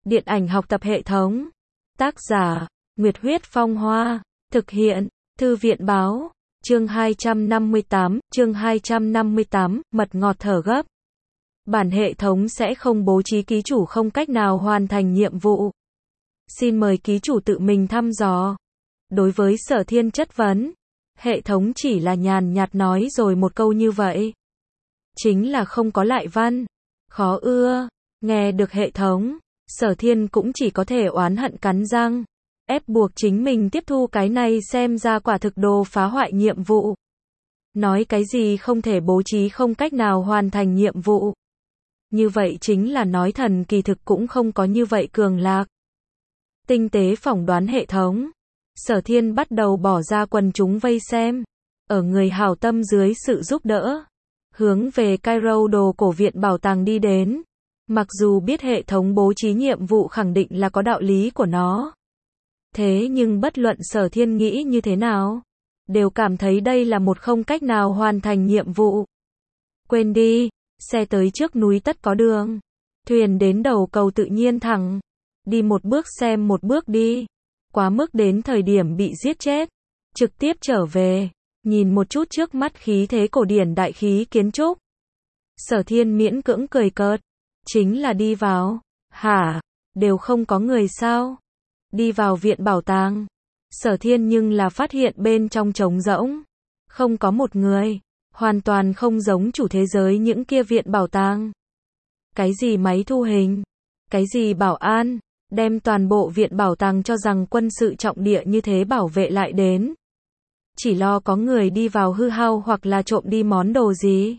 Điện ảnh học tập hệ thống. Tác giả, Nguyệt Huyết Phong Hoa. Thực hiện, Thư viện Báo. Chương 258, mật ngọt thở gấp. Bản hệ thống sẽ không bố trí ký chủ không cách nào hoàn thành nhiệm vụ. Xin mời ký chủ tự mình thăm dò. Đối với Sở Thiên chất vấn, hệ thống chỉ là nhàn nhạt nói rồi một câu như vậy. Chính là không có lại văn. Khó ưa. Nghe được hệ thống, Sở Thiên cũng chỉ có thể oán hận cắn răng, ép buộc chính mình tiếp thu cái này xem ra quả thực đồ phá hoại nhiệm vụ. Nói cái gì không thể bố trí không cách nào hoàn thành nhiệm vụ. Như vậy chính là nói thần kỳ thực cũng không có như vậy cường lạc. Tinh tế phỏng đoán hệ thống, Sở Thiên bắt đầu bỏ ra quần chúng vây xem. Ở người hảo tâm dưới sự giúp đỡ, hướng về Cairo đồ cổ viện bảo tàng đi đến. Mặc dù biết hệ thống bố trí nhiệm vụ khẳng định là có đạo lý của nó. Thế nhưng bất luận Sở Thiên nghĩ như thế nào, đều cảm thấy đây là một không cách nào hoàn thành nhiệm vụ. Quên đi, xe tới trước núi tất có đường. Thuyền đến đầu cầu tự nhiên thẳng. Đi một bước xem một bước đi. Quá mức đến thời điểm bị giết chết. Trực tiếp trở về. Nhìn một chút trước mắt khí thế cổ điển đại khí kiến trúc. Sở Thiên miễn cưỡng cười cợt. Chính là đi vào. Hả? Đều không có người sao? Đi vào viện bảo tàng. Sở Thiên nhưng là phát hiện bên trong trống rỗng. Không có một người. Hoàn toàn không giống chủ thế giới những kia viện bảo tàng. Cái gì máy thu hình? Cái gì bảo an? Đem toàn bộ viện bảo tàng cho rằng quân sự trọng địa như thế bảo vệ lại đến. Chỉ lo có người đi vào hư hao hoặc là trộm đi món đồ gì.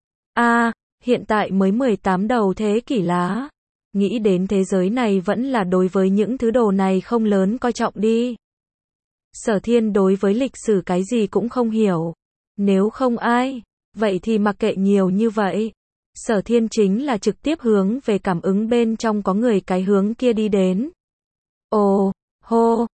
Hiện tại mới 18 đầu thế kỷ lá. Nghĩ đến thế giới này vẫn là đối với những thứ đồ này không lớn coi trọng đi. Sở Thiên đối với lịch sử cái gì cũng không hiểu. Nếu không ai, vậy thì mặc kệ nhiều như vậy. Sở Thiên chính là trực tiếp hướng về cảm ứng bên trong có người cái hướng kia đi đến. Ồ, hô,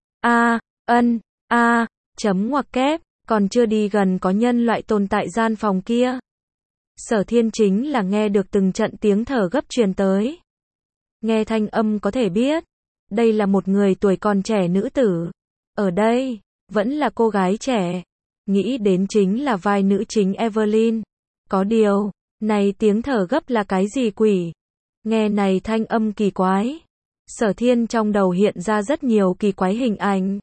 chấm ngoặc kép, còn chưa đi gần có nhân loại tồn tại gian phòng kia. Sở Thiên chính là nghe được từng trận tiếng thở gấp truyền tới. Nghe thanh âm có thể biết, đây là một người tuổi còn trẻ nữ tử. Ở đây, vẫn là cô gái trẻ. Nghĩ đến chính là vai nữ chính Evelyn. Có điều, này tiếng thở gấp là cái gì quỷ? Nghe này thanh âm kỳ quái. Sở Thiên trong đầu hiện ra rất nhiều kỳ quái hình ảnh.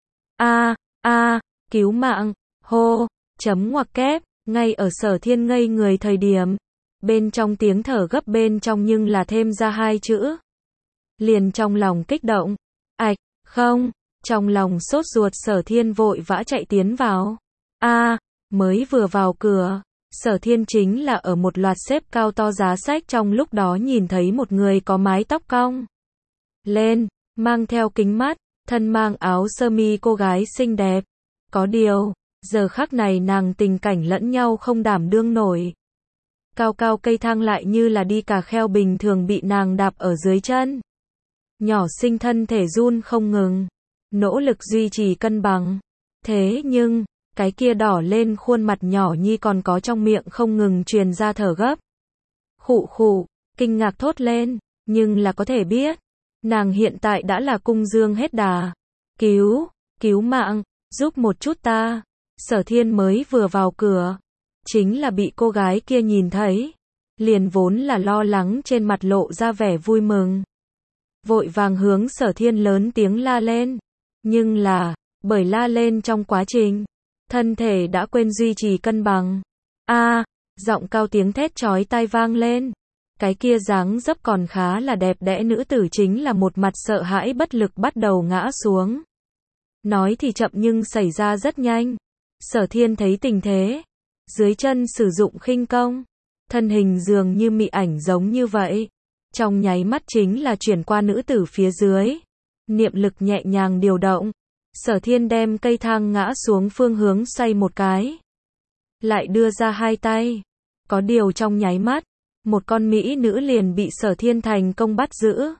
Cứu mạng, hô, chấm ngoặc kép. Ngay ở Sở Thiên ngây người thời điểm, bên trong tiếng thở gấp bên trong nhưng là thêm ra hai chữ. Liền trong lòng kích động. Không, trong lòng sốt ruột Sở Thiên vội vã chạy tiến vào. Mới vừa vào cửa, Sở Thiên chính là ở một loạt xếp cao to giá sách trong lúc đó nhìn thấy một người có mái tóc cong lên, mang theo kính mắt, thân mang áo sơ mi cô gái xinh đẹp. Có điều, giờ khắc này nàng tình cảnh lẫn nhau không đảm đương nổi. Cao cao cây thang lại như là đi cà kheo bình thường bị nàng đạp ở dưới chân. Nhỏ xinh thân thể run không ngừng, nỗ lực duy trì cân bằng. Thế nhưng, cái kia đỏ lên khuôn mặt nhỏ nhi còn có trong miệng không ngừng truyền ra thở gấp. Khụ khụ, kinh ngạc thốt lên, nhưng là có thể biết, nàng hiện tại đã là cung dương hết đà. Cứu mạng, giúp một chút ta. Sở Thiên mới vừa vào cửa, chính là bị cô gái kia nhìn thấy, liền vốn là lo lắng trên mặt lộ ra vẻ vui mừng. Vội vàng hướng Sở Thiên lớn tiếng la lên, nhưng là, bởi la lên trong quá trình, thân thể đã quên duy trì cân bằng. Giọng cao tiếng thét chói tai vang lên. Cái kia dáng dấp còn khá là đẹp đẽ nữ tử chính là một mặt sợ hãi bất lực bắt đầu ngã xuống. Nói thì chậm nhưng xảy ra rất nhanh. Sở Thiên thấy tình thế, dưới chân sử dụng khinh công, thân hình dường như mị ảnh giống như vậy, trong nháy mắt chính là chuyển qua nữ tử phía dưới. Niệm lực nhẹ nhàng điều động, Sở Thiên đem cây thang ngã xuống phương hướng xoay một cái, lại đưa ra hai tay. Có điều trong nháy mắt, một con mỹ nữ liền bị Sở Thiên thành công bắt giữ.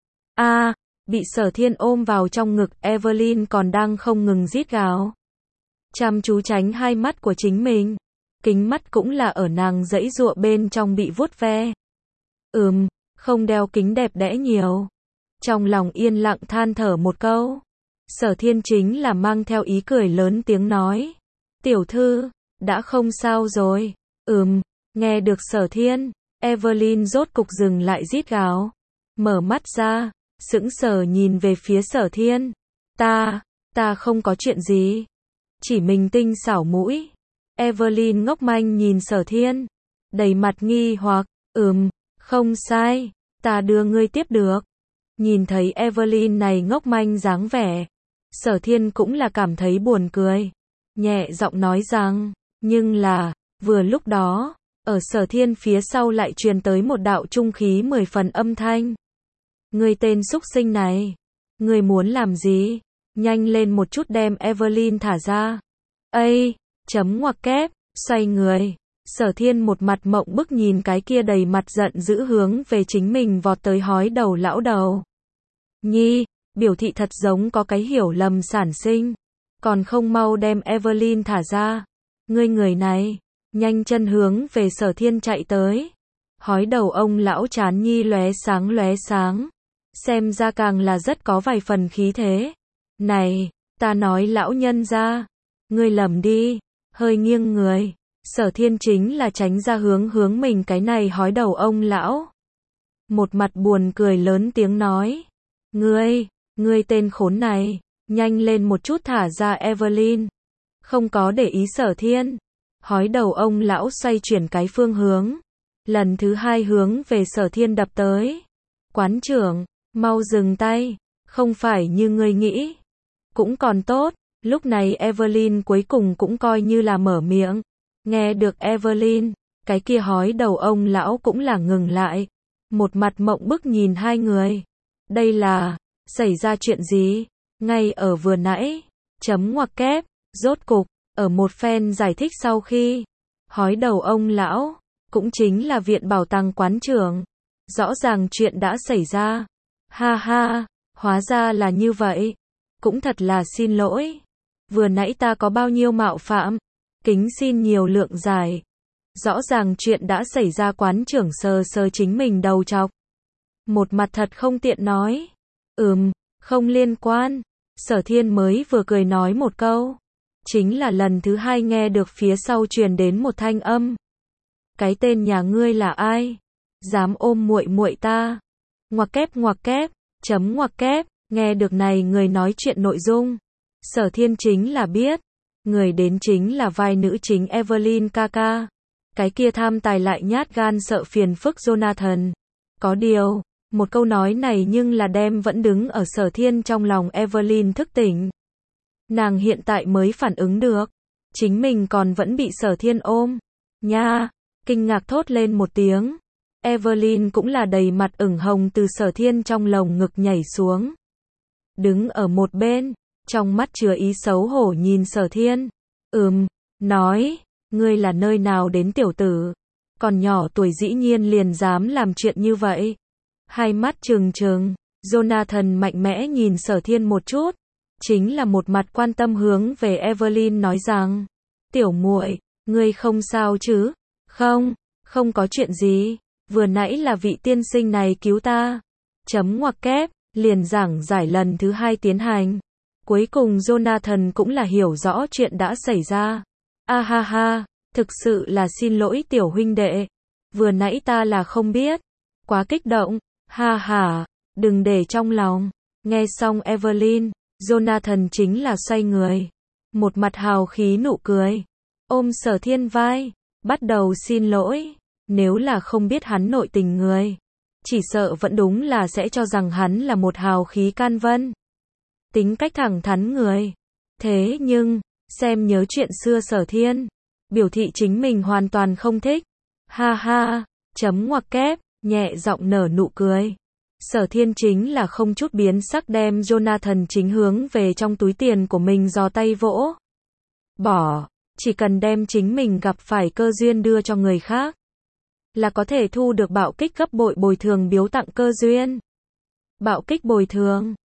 Bị Sở Thiên ôm vào trong ngực, Evelyn còn đang không ngừng rít gào, chăm chú tránh hai mắt của chính mình. Kính mắt cũng là ở nàng giãy giụa bên trong bị vuốt ve. Không đeo kính đẹp đẽ nhiều. Trong lòng yên lặng than thở một câu. Sở Thiên chính là mang theo ý cười lớn tiếng nói. Tiểu thư, đã không sao rồi. Nghe được Sở Thiên, Evelyn rốt cục dừng lại rít gào. Mở mắt ra, sững sờ nhìn về phía Sở Thiên. Ta không có chuyện gì. Chỉ mình tinh xảo mũi. Evelyn ngốc manh nhìn Sở Thiên. Đầy mặt nghi hoặc, không sai, ta đưa ngươi tiếp được. Nhìn thấy Evelyn này ngốc manh dáng vẻ. Sở Thiên cũng là cảm thấy buồn cười. Nhẹ giọng nói rằng, nhưng là, vừa lúc đó, ở Sở Thiên phía sau lại truyền tới một đạo trung khí 10 phần âm thanh. Ngươi tên súc sinh này, ngươi muốn làm gì? Nhanh lên một chút đem Evelyn thả ra. Chấm ngoặc kép, xoay người. Sở Thiên một mặt mộng bức nhìn cái kia đầy mặt giận dữ hướng về chính mình vọt tới hói đầu lão đầu. Nhi, biểu thị thật giống có cái hiểu lầm sản sinh. Còn không mau đem Evelyn thả ra. Ngươi người này, nhanh chân hướng về Sở Thiên chạy tới. Hói đầu ông lão chán nhi lóe sáng. Xem ra càng là rất có vài phần khí thế. Này, ta nói lão nhân ra. Ngươi lầm đi, hơi nghiêng người. Sở Thiên chính là tránh ra hướng mình cái này hói đầu ông lão. Một mặt buồn cười lớn tiếng nói. Ngươi tên khốn này, nhanh lên một chút thả ra Evelyn. Không có để ý Sở Thiên. Hói đầu ông lão xoay chuyển cái phương hướng. Lần thứ hai hướng về Sở Thiên đập tới. Quán trưởng, mau dừng tay, không phải như ngươi nghĩ. Cũng còn tốt, lúc này Evelyn cuối cùng cũng coi như là mở miệng. Nghe được Evelyn, cái kia hói đầu ông lão cũng là ngừng lại. Một mặt mộng bức nhìn hai người. Đây là, xảy ra chuyện gì? Ngay ở vừa nãy, chấm ngoặc kép, rốt cục, ở một phen giải thích sau khi, hói đầu ông lão, cũng chính là viện bảo tàng quán trưởng. Rõ ràng chuyện đã xảy ra. Ha ha, hóa ra là như vậy. Cũng thật là xin lỗi. Vừa nãy ta có bao nhiêu mạo phạm. Kính xin nhiều lượng giải. Rõ ràng chuyện đã xảy ra quán trưởng sờ chính mình đầu chọc. Một mặt thật không tiện nói. Không liên quan. Sở Thiên mới vừa cười nói một câu. Chính là lần thứ hai nghe được phía sau truyền đến một thanh âm. Cái tên nhà ngươi là ai? Dám ôm muội muội ta? Ngoặc kép, chấm ngoặc kép. Nghe được này người nói chuyện nội dung. Sở Thiên chính là biết. Người đến chính là vai nữ chính Evelyn Kaka. Cái kia tham tài lại nhát gan sợ phiền phức Jonathan. Có điều, một câu nói này nhưng là đem vẫn đứng ở Sở Thiên trong lòng Evelyn thức tỉnh. Nàng hiện tại mới phản ứng được. Chính mình còn vẫn bị Sở Thiên ôm. Nha, kinh ngạc thốt lên một tiếng. Evelyn cũng là đầy mặt ửng hồng từ Sở Thiên trong lồng ngực nhảy xuống. Đứng ở một bên, trong mắt chứa ý xấu hổ nhìn Sở Thiên. Nói, ngươi là nơi nào đến tiểu tử? Còn nhỏ tuổi dĩ nhiên liền dám làm chuyện như vậy. Hai mắt trừng trừng, Jonathan mạnh mẽ nhìn Sở Thiên một chút. Chính là một mặt quan tâm hướng về Evelyn nói rằng. Tiểu muội, ngươi không sao chứ? Không có chuyện gì. Vừa nãy là vị tiên sinh này cứu ta. Chấm ngoặc kép, liền giảng giải lần thứ hai tiến hành. Cuối cùng Jonathan cũng là hiểu rõ chuyện đã xảy ra. Ha ha, thực sự là xin lỗi tiểu huynh đệ. Vừa nãy ta là không biết. Quá kích động. Ha ha, đừng để trong lòng. Nghe xong Evelyn, Jonathan chính là xoay người. Một mặt hào khí nụ cười. Ôm Sở Thiên vai. Bắt đầu xin lỗi. Nếu là không biết hắn nội tình người. Chỉ sợ vẫn đúng là sẽ cho rằng hắn là một hào khí can vân. Tính cách thẳng thắn người. Thế nhưng, xem nhớ chuyện xưa Sở Thiên. Biểu thị chính mình hoàn toàn không thích. Ha ha, chấm ngoặc kép, nhẹ giọng nở nụ cười. Sở Thiên chính là không chút biến sắc đem Jonathan chính hướng về trong túi tiền của mình giò tay vỗ. Bỏ, chỉ cần đem chính mình gặp phải cơ duyên đưa cho người khác. Là có thể thu được bạo kích gấp bội bồi thường biếu tặng cơ duyên. Bạo kích bồi thường.